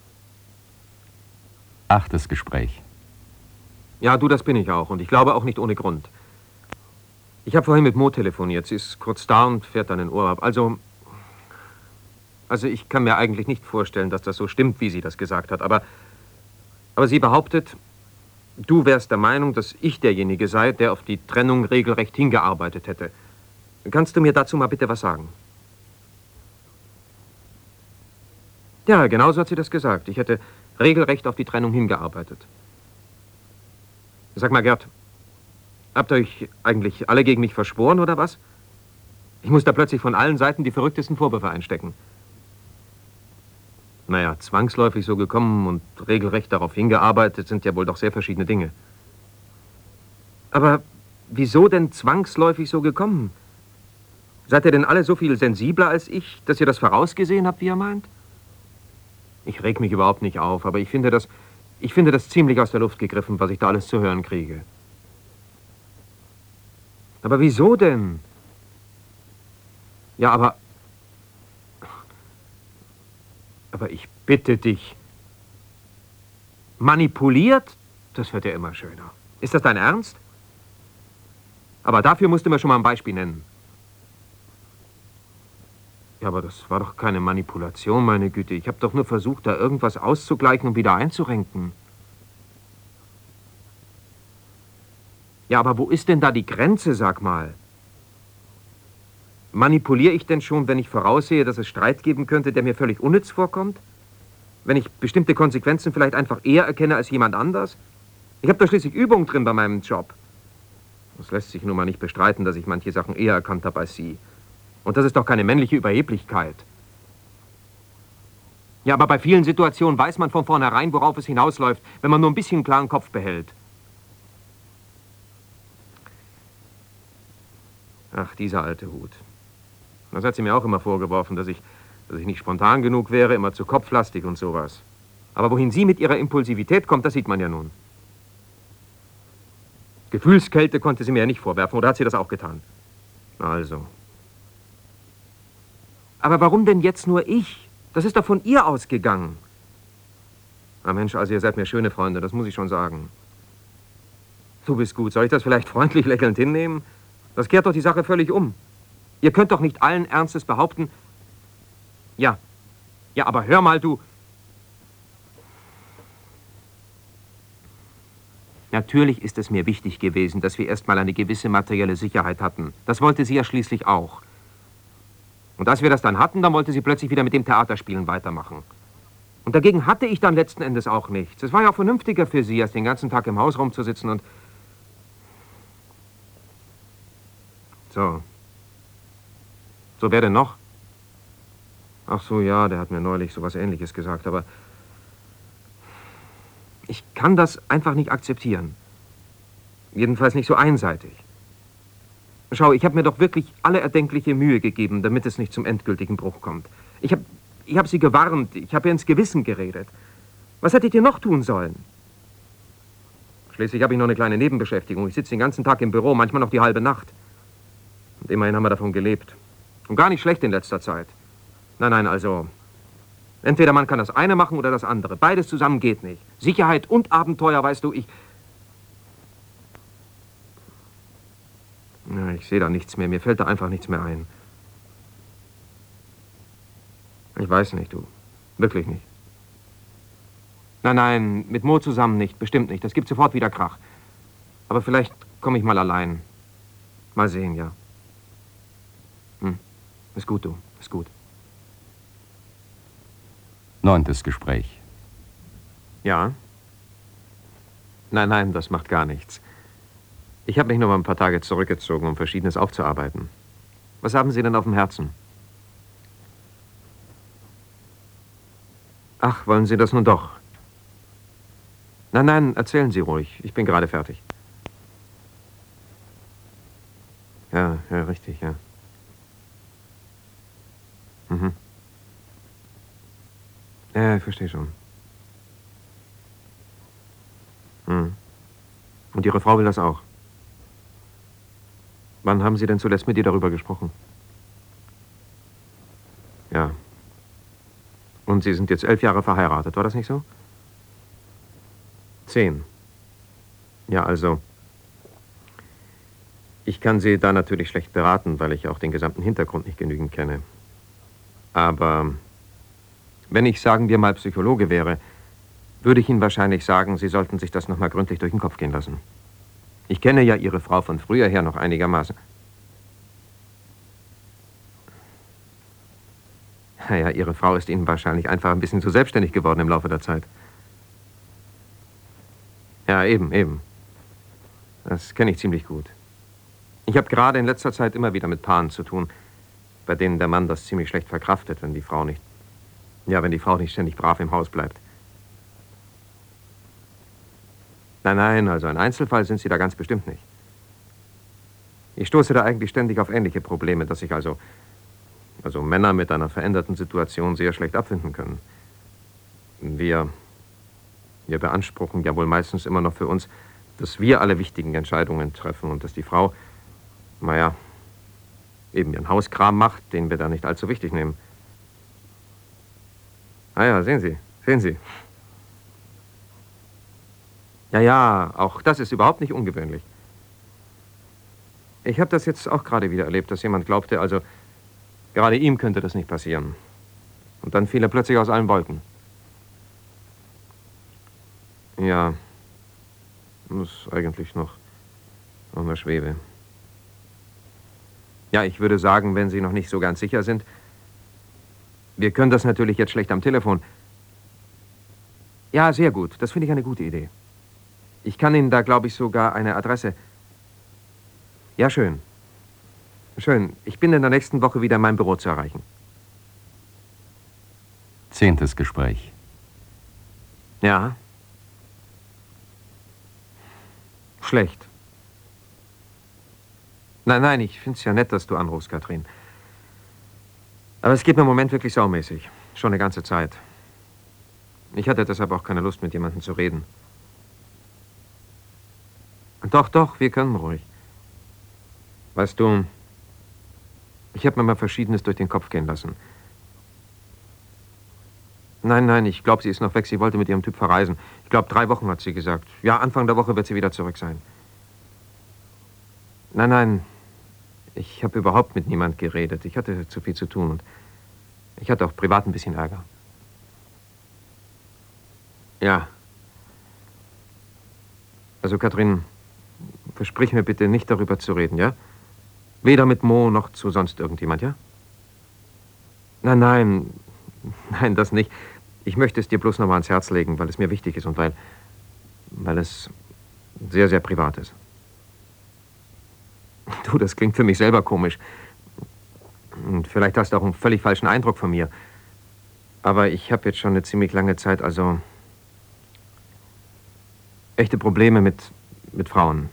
Achtes Gespräch. Ja, du, das bin ich auch. Und ich glaube auch nicht ohne Grund. Ich habe vorhin mit Mo telefoniert. Sie ist kurz da und fährt dann in Urlaub. Also, also ich kann mir eigentlich nicht vorstellen, dass das so stimmt, wie sie das gesagt hat. Aber, aber sie behauptet, du wärst der Meinung, dass ich derjenige sei, der auf die Trennung regelrecht hingearbeitet hätte. Kannst du mir dazu mal bitte was sagen? Ja, genau so hat sie das gesagt. Ich hätte regelrecht auf die Trennung hingearbeitet. Sag mal, Gerd, habt ihr euch eigentlich alle gegen mich verschworen, oder was? Ich muss da plötzlich von allen Seiten die verrücktesten Vorwürfe einstecken. Naja, zwangsläufig so gekommen und regelrecht darauf hingearbeitet sind ja wohl doch sehr verschiedene Dinge. Aber wieso denn zwangsläufig so gekommen? Seid ihr denn alle so viel sensibler als ich, dass ihr das vorausgesehen habt, wie ihr meint? Ich reg mich überhaupt nicht auf, aber ich finde das, ich finde das ziemlich aus der Luft gegriffen, was ich da alles zu hören kriege. Aber wieso denn? Ja, aber... Aber ich bitte dich. Manipuliert? Das wird ja immer schöner. Ist das dein Ernst? Aber dafür musst du mir schon mal ein Beispiel nennen. Ja, aber das war doch keine Manipulation, meine Güte. Ich habe doch nur versucht, da irgendwas auszugleichen und wieder einzurenken. Ja, aber wo ist denn da die Grenze, sag mal? Manipuliere ich denn schon, wenn ich voraussehe, dass es Streit geben könnte, der mir völlig unnütz vorkommt? Wenn ich bestimmte Konsequenzen vielleicht einfach eher erkenne als jemand anders? Ich habe da schließlich Übung drin bei meinem Job. Es lässt sich nun mal nicht bestreiten, dass ich manche Sachen eher erkannt habe als Sie. Und das ist doch keine männliche Überheblichkeit. Ja, aber bei vielen Situationen weiß man von vornherein, worauf es hinausläuft, wenn man nur ein bisschen einen klaren Kopf behält. Ach, dieser alte Hut. Das hat sie mir auch immer vorgeworfen, dass ich, dass ich nicht spontan genug wäre, immer zu kopflastig und sowas. Aber wohin sie mit ihrer Impulsivität kommt, das sieht man ja nun. Gefühlskälte konnte sie mir ja nicht vorwerfen, oder hat sie das auch getan? Also. Aber warum denn jetzt nur ich? Das ist doch von ihr ausgegangen. Na Mensch, also ihr seid mir schöne Freunde, das muss ich schon sagen. Du bist gut, soll ich das vielleicht freundlich lächelnd hinnehmen? Das kehrt doch die Sache völlig um. Ihr könnt doch nicht allen Ernstes behaupten... Ja, ja, aber hör mal, du... Natürlich ist es mir wichtig gewesen, dass wir erstmal eine gewisse materielle Sicherheit hatten. Das wollte sie ja schließlich auch. Und als wir das dann hatten, dann wollte sie plötzlich wieder mit dem Theaterspielen weitermachen. Und dagegen hatte ich dann letzten Endes auch nichts. Es war ja auch vernünftiger für sie, als den ganzen Tag im Haus rumzusitzen und... So. So, wer denn noch? Ach so, ja, der hat mir neulich sowas Ähnliches gesagt, aber... Ich kann das einfach nicht akzeptieren. Jedenfalls nicht so einseitig. Schau, ich habe mir doch wirklich alle erdenkliche Mühe gegeben, damit es nicht zum endgültigen Bruch kommt. Ich habe ich hab sie gewarnt, ich habe ihr ins Gewissen geredet. Was hätte ich dir noch tun sollen? Schließlich habe ich noch eine kleine Nebenbeschäftigung. Ich sitze den ganzen Tag im Büro, manchmal noch die halbe Nacht. Und immerhin haben wir davon gelebt. Und gar nicht schlecht in letzter Zeit. Nein, nein, also... Entweder man kann das eine machen oder das andere. Beides zusammen geht nicht. Sicherheit und Abenteuer, weißt du, ich... Ja, ich sehe da nichts mehr. Mir fällt da einfach nichts mehr ein. Ich weiß nicht, du. Wirklich nicht. Nein, nein, mit Mo zusammen nicht. Bestimmt nicht. Das gibt sofort wieder Krach. Aber vielleicht komme ich mal allein. Mal sehen, ja. Hm. Ist gut, du. Ist gut. Neuntes Gespräch. Ja? Nein, nein, das macht gar nichts. Ich habe mich nur mal ein paar Tage zurückgezogen, um Verschiedenes aufzuarbeiten. Was haben Sie denn auf dem Herzen? Ach, wollen Sie das nun doch? Nein, nein, erzählen Sie ruhig. Ich bin gerade fertig. Ja, ja, richtig, ja. Mhm. Ja, ich verstehe schon. Hm. Und Ihre Frau will das auch? Wann haben Sie denn zuletzt mit ihr darüber gesprochen? Ja. Und Sie sind jetzt elf Jahre verheiratet, war das nicht so? Zehn. Ja, also... Ich kann Sie da natürlich schlecht beraten, weil ich auch den gesamten Hintergrund nicht genügend kenne. Aber... Wenn ich, sagen wir mal, Psychologe wäre, würde ich Ihnen wahrscheinlich sagen, Sie sollten sich das nochmal gründlich durch den Kopf gehen lassen. Ich kenne ja Ihre Frau von früher her noch einigermaßen. Naja, Ihre Frau ist Ihnen wahrscheinlich einfach ein bisschen zu selbstständig geworden im Laufe der Zeit. Ja, eben, eben. Das kenne ich ziemlich gut. Ich habe gerade in letzter Zeit immer wieder mit Paaren zu tun, bei denen der Mann das ziemlich schlecht verkraftet, wenn die Frau nicht... Ja, wenn die Frau nicht ständig brav im Haus bleibt. Nein, nein, also ein Einzelfall sind Sie da ganz bestimmt nicht. Ich stoße da eigentlich ständig auf ähnliche Probleme, dass sich also, also Männer mit einer veränderten Situation sehr schlecht abfinden können. Wir, wir beanspruchen ja wohl meistens immer noch für uns, dass wir alle wichtigen Entscheidungen treffen und dass die Frau, naja, eben ihren Hauskram macht, den wir da nicht allzu wichtig nehmen. Ah ja, sehen Sie, sehen Sie. Ja, ja, auch das ist überhaupt nicht ungewöhnlich. Ich habe das jetzt auch gerade wieder erlebt, dass jemand glaubte, also gerade ihm könnte das nicht passieren. Und dann fiel er plötzlich aus allen Wolken. Ja, das ist eigentlich noch, noch eine Schwebe. Ja, ich würde sagen, wenn Sie noch nicht so ganz sicher sind, wir können das natürlich jetzt schlecht am Telefon. Ja, sehr gut. Das finde ich eine gute Idee. Ich kann Ihnen da, glaube ich, sogar eine Adresse. Ja, schön. Schön. Ich bin in der nächsten Woche wieder in meinem Büro zu erreichen. Zehntes Gespräch. Ja. Schlecht. Nein, nein, ich finde es ja nett, dass du anrufst, Katrin. Aber es geht mir im Moment wirklich saumäßig. Schon eine ganze Zeit. Ich hatte deshalb auch keine Lust, mit jemandem zu reden. Doch, doch, wir können ruhig. Weißt du, ich habe mir mal Verschiedenes durch den Kopf gehen lassen. Nein, nein, ich glaube, sie ist noch weg. Sie wollte mit ihrem Typ verreisen. Ich glaube, drei Wochen hat sie gesagt. Ja, Anfang der Woche wird sie wieder zurück sein. Nein, nein, ich habe überhaupt mit niemand geredet. Ich hatte zu viel zu tun und ich hatte auch privat ein bisschen Ärger. Ja. Also, Katrin, versprich mir bitte, nicht darüber zu reden, ja? Weder mit Mo noch zu sonst irgendjemand, ja? Nein, nein, nein, das nicht. Ich möchte es dir bloß noch mal ans Herz legen, weil es mir wichtig ist und weil, weil es sehr, sehr privat ist. Du, das klingt für mich selber komisch. Und vielleicht hast du auch einen völlig falschen Eindruck von mir. Aber ich habe jetzt schon eine ziemlich lange Zeit, also echte Probleme mit, mit Frauen.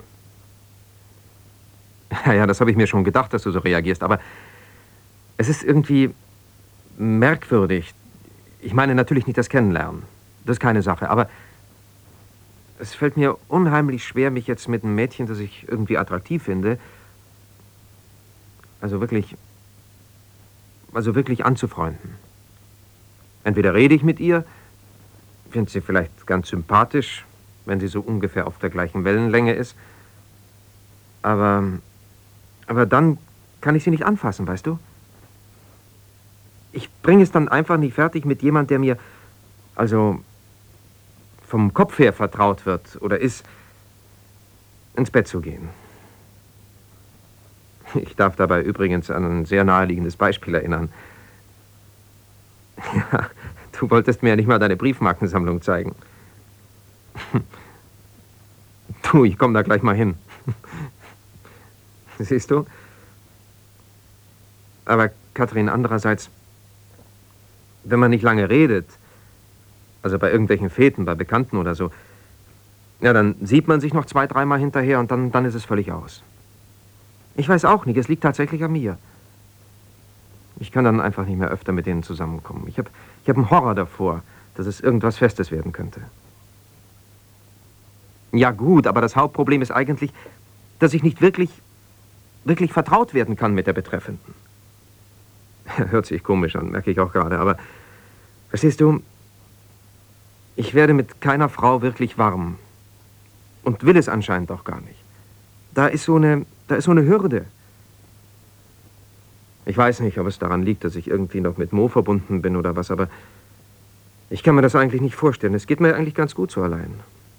Ja, ja, das habe ich mir schon gedacht, dass du so reagierst, aber es ist irgendwie merkwürdig. Ich meine natürlich nicht das Kennenlernen. Das ist keine Sache, aber es fällt mir unheimlich schwer, mich jetzt mit einem Mädchen, das ich irgendwie attraktiv finde, also wirklich, also wirklich anzufreunden. Entweder rede ich mit ihr, finde sie vielleicht ganz sympathisch, wenn sie so ungefähr auf der gleichen Wellenlänge ist, aber, aber dann kann ich sie nicht anfassen, weißt du? Ich bringe es dann einfach nicht fertig mit jemand, der mir, also vom Kopf her vertraut wird oder ist, ins Bett zu gehen. Ich darf dabei übrigens an ein sehr naheliegendes Beispiel erinnern. Ja, du wolltest mir ja nicht mal deine Briefmarkensammlung zeigen. Du, ich komme da gleich mal hin. Siehst du? Aber Katrin, andererseits, wenn man nicht lange redet, also bei irgendwelchen Feten, bei Bekannten oder so, ja, dann sieht man sich noch zwei, dreimal hinterher und dann, dann ist es völlig aus. Ich weiß auch nicht, es liegt tatsächlich an mir. Ich kann dann einfach nicht mehr öfter mit denen zusammenkommen. Ich habe ich hab einen Horror davor, dass es irgendwas Festes werden könnte. Ja gut, aber das Hauptproblem ist eigentlich, dass ich nicht wirklich, wirklich vertraut werden kann mit der Betreffenden. Hört sich komisch an, merke ich auch gerade, aber verstehst du, ich werde mit keiner Frau wirklich warm und will es anscheinend auch gar nicht. Da ist so eine, da ist so eine Hürde. Ich weiß nicht, ob es daran liegt, dass ich irgendwie noch mit Mo verbunden bin oder was, aber ich kann mir das eigentlich nicht vorstellen. Es geht mir eigentlich ganz gut so allein.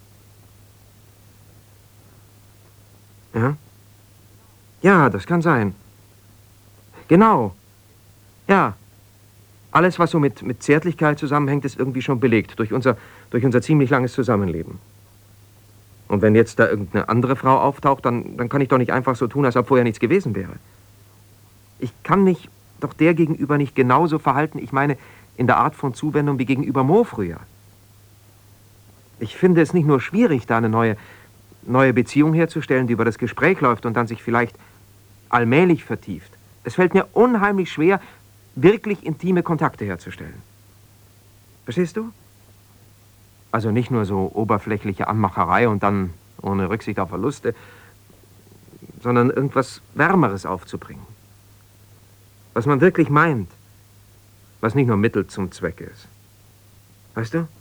Ja? Ja, das kann sein. Genau. Ja. Alles, was so mit, mit Zärtlichkeit zusammenhängt, ist irgendwie schon belegt durch unser, durch unser ziemlich langes Zusammenleben. Und wenn jetzt da irgendeine andere Frau auftaucht, dann, dann kann ich doch nicht einfach so tun, als ob vorher nichts gewesen wäre. Ich kann mich doch der gegenüber nicht genauso verhalten, ich meine, in der Art von Zuwendung wie gegenüber Mo früher. Ich finde es nicht nur schwierig, da eine neue, neue Beziehung herzustellen, die über das Gespräch läuft und dann sich vielleicht allmählich vertieft. Es fällt mir unheimlich schwer, wirklich intime Kontakte herzustellen. Verstehst du? Also nicht nur so oberflächliche Anmacherei und dann ohne Rücksicht auf Verluste. sondern irgendwas Wärmeres aufzubringen. Was man wirklich meint. Was nicht nur Mittel zum Zweck ist. Weißt du?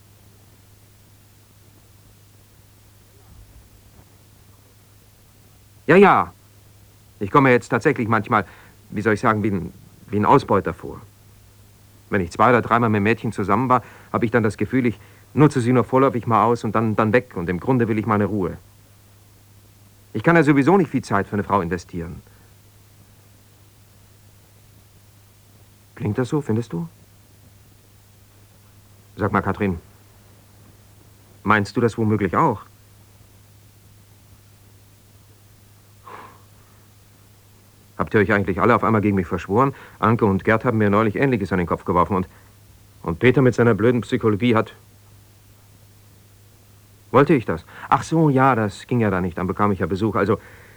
Ja, ja. Ich komme jetzt tatsächlich manchmal, wie soll ich sagen, wie ein, wie ein Ausbeuter vor. Wenn ich zwei oder dreimal mit Mädchen zusammen war, habe ich dann das Gefühl, ich nutze sie nur vorläufig mal aus und dann, dann weg. Und im Grunde will ich meine Ruhe. Ich kann ja sowieso nicht viel Zeit für eine Frau investieren. Klingt das so, findest du? Sag mal, Katrin, meinst du das womöglich auch? Habt ihr euch eigentlich alle auf einmal gegen mich verschworen? Anke und Gerd haben mir neulich Ähnliches an den Kopf geworfen und, und Peter mit seiner blöden Psychologie hat... Wollte ich das? Ach so, ja, das ging ja da nicht, dann bekam ich ja Besuch. Also,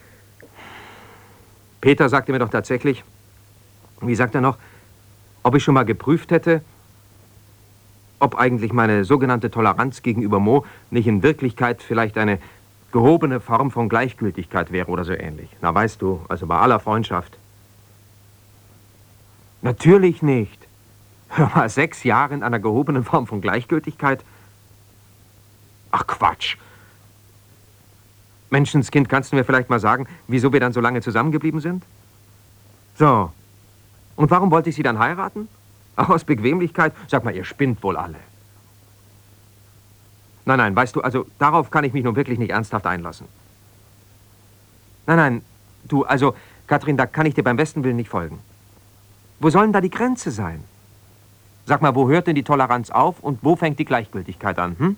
Peter sagte mir doch tatsächlich, wie sagt er noch, ob ich schon mal geprüft hätte, ob eigentlich meine sogenannte Toleranz gegenüber Mo nicht in Wirklichkeit vielleicht eine gehobene Form von Gleichgültigkeit wäre oder so ähnlich. Na, weißt du, also bei aller Freundschaft. Natürlich nicht. Hör mal, sechs Jahre in einer gehobenen Form von Gleichgültigkeit? Ach, Quatsch. Menschenskind, kannst du mir vielleicht mal sagen, wieso wir dann so lange zusammengeblieben sind? So. Und warum wollte ich sie dann heiraten? Ach, aus Bequemlichkeit? Sag mal, ihr spinnt wohl alle. Nein, nein, weißt du, also darauf kann ich mich nun wirklich nicht ernsthaft einlassen. Nein, nein, du, also, Katrin, da kann ich dir beim besten Willen nicht folgen. Wo soll denn da die Grenze sein? Sag mal, wo hört denn die Toleranz auf und wo fängt die Gleichgültigkeit an, hm?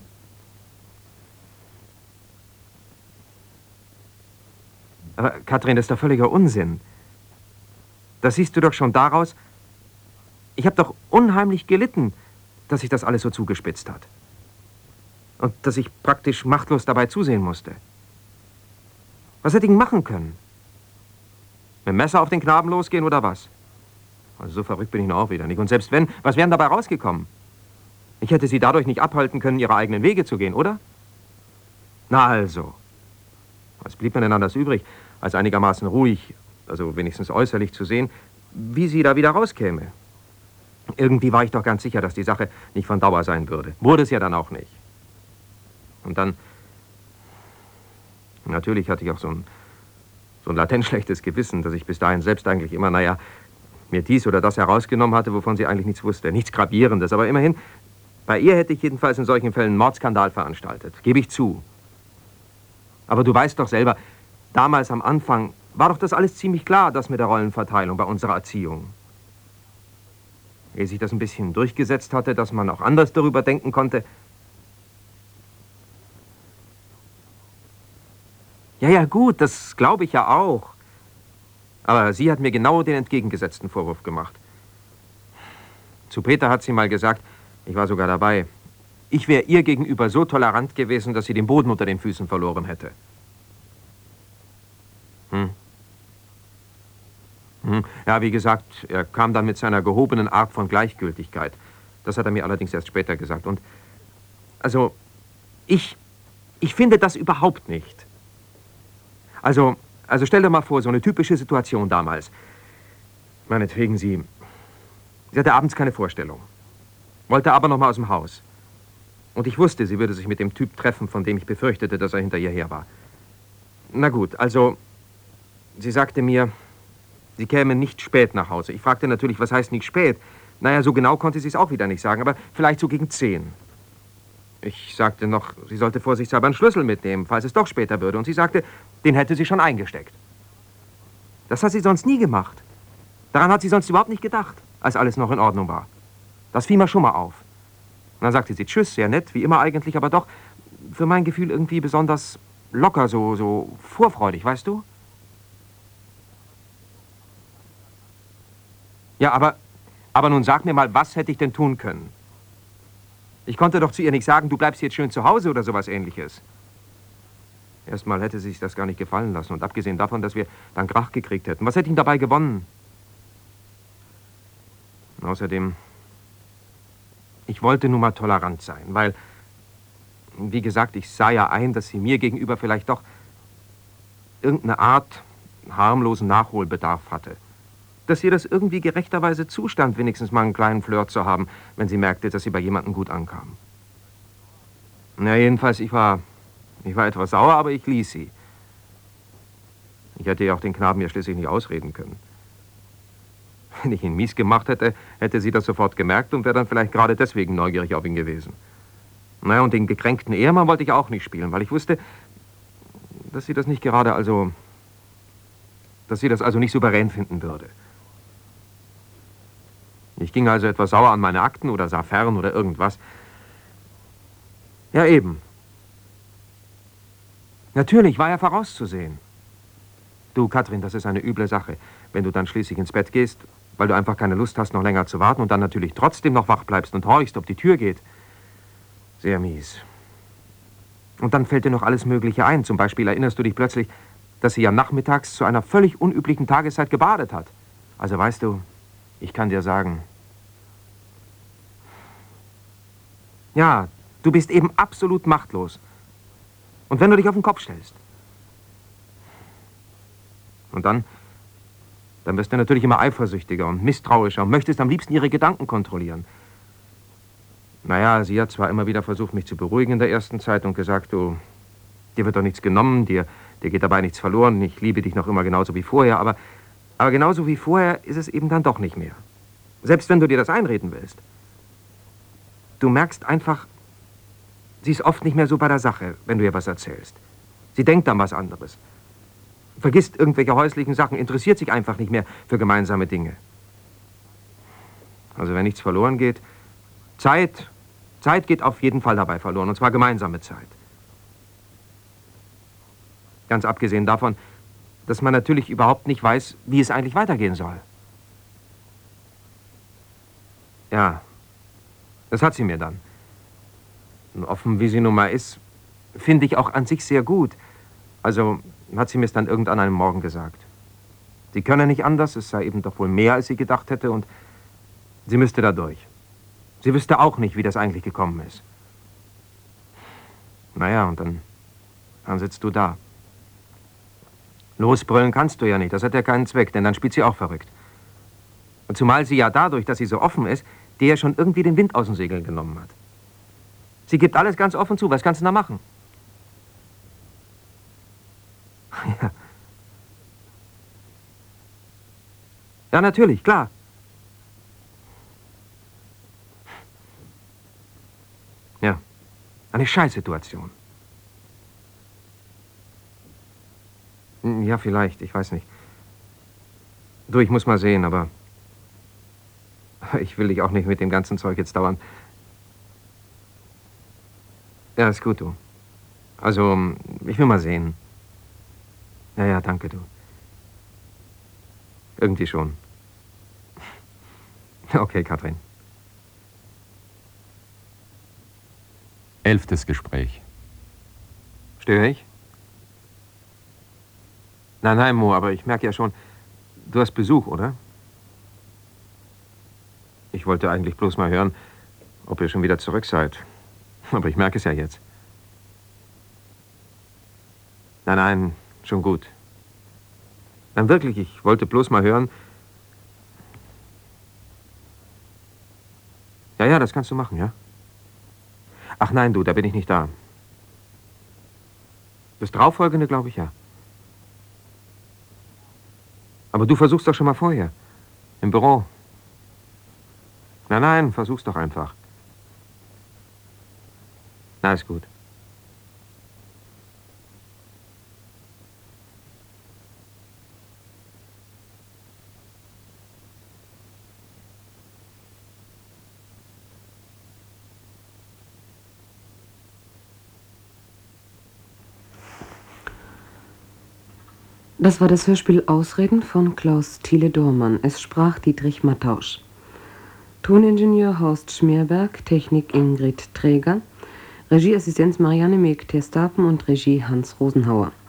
Aber, Katrin, das ist doch völliger Unsinn. Das siehst du doch schon daraus, ich habe doch unheimlich gelitten, dass sich das alles so zugespitzt hat. Und dass ich praktisch machtlos dabei zusehen musste. Was hätte ich denn machen können? Mit dem Messer auf den Knaben losgehen oder was? Also so verrückt bin ich noch auch wieder nicht. Und selbst wenn, was wären dabei rausgekommen? Ich hätte sie dadurch nicht abhalten können, ihre eigenen Wege zu gehen, oder? Na also. Was blieb mir denn anders übrig, als einigermaßen ruhig, also wenigstens äußerlich zu sehen, wie sie da wieder rauskäme? Irgendwie war ich doch ganz sicher, dass die Sache nicht von Dauer sein würde. Wurde es ja dann auch nicht. Und dann... Natürlich hatte ich auch so ein, so ein latent schlechtes Gewissen, dass ich bis dahin selbst eigentlich immer, naja, mir dies oder das herausgenommen hatte, wovon sie eigentlich nichts wusste. Nichts Gravierendes, aber immerhin, bei ihr hätte ich jedenfalls in solchen Fällen einen Mordskandal veranstaltet. Gebe ich zu. Aber du weißt doch selber, damals am Anfang war doch das alles ziemlich klar, das mit der Rollenverteilung bei unserer Erziehung. Ehe sich das ein bisschen durchgesetzt hatte, dass man auch anders darüber denken konnte. Ja, ja, gut, das glaube ich ja auch. Aber sie hat mir genau den entgegengesetzten Vorwurf gemacht. Zu Peter hat sie mal gesagt, ich war sogar dabei, ich wäre ihr gegenüber so tolerant gewesen, dass sie den Boden unter den Füßen verloren hätte. Hm. Hm. Ja, wie gesagt, er kam dann mit seiner gehobenen Art von Gleichgültigkeit. Das hat er mir allerdings erst später gesagt. Und, also, ich, ich finde das überhaupt nicht. Also, also stell dir mal vor, so eine typische Situation damals. Meinetwegen, sie, sie hatte abends keine Vorstellung. Wollte aber noch mal aus dem Haus. Und ich wusste, sie würde sich mit dem Typ treffen, von dem ich befürchtete, dass er hinter ihr her war. Na gut, also, sie sagte mir, sie käme nicht spät nach Hause. Ich fragte natürlich, was heißt nicht spät? Naja, so genau konnte sie es auch wieder nicht sagen, aber vielleicht so gegen zehn. Ich sagte noch, sie sollte vorsichtshalber einen Schlüssel mitnehmen, falls es doch später würde. Und sie sagte, den hätte sie schon eingesteckt. Das hat sie sonst nie gemacht. Daran hat sie sonst überhaupt nicht gedacht, als alles noch in Ordnung war. Das fiel mir schon mal auf. Und dann sagte sie tschüss, sehr nett, wie immer eigentlich, aber doch für mein Gefühl irgendwie besonders locker, so, so vorfreudig, weißt du? Ja, aber, aber nun sag mir mal, was hätte ich denn tun können? Ich konnte doch zu ihr nicht sagen, du bleibst jetzt schön zu Hause oder sowas Ähnliches. Erstmal hätte sie sich das gar nicht gefallen lassen. Und abgesehen davon, dass wir dann Krach gekriegt hätten. Was hätte ich denn dabei gewonnen? Und außerdem, ich wollte nun mal tolerant sein, weil, wie gesagt, ich sah ja ein, dass sie mir gegenüber vielleicht doch irgendeine Art, harmlosen Nachholbedarf hatte. Dass ihr das irgendwie gerechterweise zustand, wenigstens mal einen kleinen Flirt zu haben, wenn sie merkte, dass sie bei jemandem gut ankam. Na, jedenfalls, ich war, ich war etwas sauer, aber ich ließ sie. Ich hätte ja auch den Knaben ja schließlich nicht ausreden können. Wenn ich ihn mies gemacht hätte, hätte sie das sofort gemerkt und wäre dann vielleicht gerade deswegen neugierig auf ihn gewesen. Naja, und den gekränkten Ehemann wollte ich auch nicht spielen, weil ich wusste, dass sie das nicht gerade also, dass sie das also nicht souverän finden würde. Ich ging also etwas sauer an meine Akten oder sah fern oder irgendwas. Ja, eben. Natürlich war ja vorauszusehen. Du, Katrin, das ist eine üble Sache, wenn du dann schließlich ins Bett gehst, weil du einfach keine Lust hast, noch länger zu warten und dann natürlich trotzdem noch wach bleibst und horchst, ob die Tür geht. Sehr mies. Und dann fällt dir noch alles Mögliche ein. Zum Beispiel erinnerst du dich plötzlich, dass sie ja nachmittags zu einer völlig unüblichen Tageszeit gebadet hat. Also weißt du, ich kann dir sagen, ja, du bist eben absolut machtlos. Und wenn du dich auf den Kopf stellst. Und dann, dann wirst du natürlich immer eifersüchtiger und misstrauischer und möchtest am liebsten ihre Gedanken kontrollieren. Naja, sie hat zwar immer wieder versucht, mich zu beruhigen in der ersten Zeit und gesagt, du, dir wird doch nichts genommen, dir, dir geht dabei nichts verloren, ich liebe dich noch immer genauso wie vorher, aber, aber genauso wie vorher ist es eben dann doch nicht mehr. Selbst wenn du dir das einreden willst. Du merkst einfach, sie ist oft nicht mehr so bei der Sache, wenn du ihr was erzählst. Sie denkt an was anderes. Vergisst irgendwelche häuslichen Sachen, interessiert sich einfach nicht mehr für gemeinsame Dinge. Also wenn nichts verloren geht, Zeit, Zeit geht auf jeden Fall dabei verloren, und zwar gemeinsame Zeit. Ganz abgesehen davon, dass man natürlich überhaupt nicht weiß, wie es eigentlich weitergehen soll. Ja, das hat sie mir dann. Und offen wie sie nun mal ist, finde ich auch an sich sehr gut. Also hat sie mir es dann irgendwann einem Morgen gesagt. Sie könne nicht anders, es sei eben doch wohl mehr, als sie gedacht hätte, und sie müsste da durch. Sie wüsste auch nicht, wie das eigentlich gekommen ist. Naja, und dann, dann sitzt du da. Losbrüllen kannst du ja nicht, das hat ja keinen Zweck, denn dann spielt sie auch verrückt. Und zumal sie ja dadurch, dass sie so offen ist, dir ja schon irgendwie den Wind aus den Segeln genommen hat. Sie gibt alles ganz offen zu, was kannst du da machen? Ja. Ja, natürlich, klar. Ja, eine Scheißsituation. Ja, vielleicht, ich weiß nicht. Du, ich muss mal sehen, aber ich will dich auch nicht mit dem ganzen Zeug jetzt dauern. Ja, ist gut, du. Also, ich will mal sehen. Ja, ja, danke, du. Irgendwie schon. Okay, Katrin. Elftes Gespräch. Störe ich? Nein, nein, Mo, aber ich merke ja schon, du hast Besuch, oder? Ich wollte eigentlich bloß mal hören, ob ihr schon wieder zurück seid. Aber ich merke es ja jetzt. Nein, nein, schon gut. Nein, wirklich, ich wollte bloß mal hören. Ja, ja, das kannst du machen, ja? Ach nein, du, da bin ich nicht da. Das Darauffolgende, glaube ich, ja. Aber du versuchst doch schon mal vorher. Im Büro. Nein, nein, versuch's doch einfach. Na, ist gut. Das war das Hörspiel Ausreden von Klaus Thiele-Dormann. Es sprach Dietrich Mattausch. Toningenieur Horst Schmerberg, Technik Ingrid Träger, Regieassistenz Marianne Meek-Terstapen und Regie Hans Rosenhauer.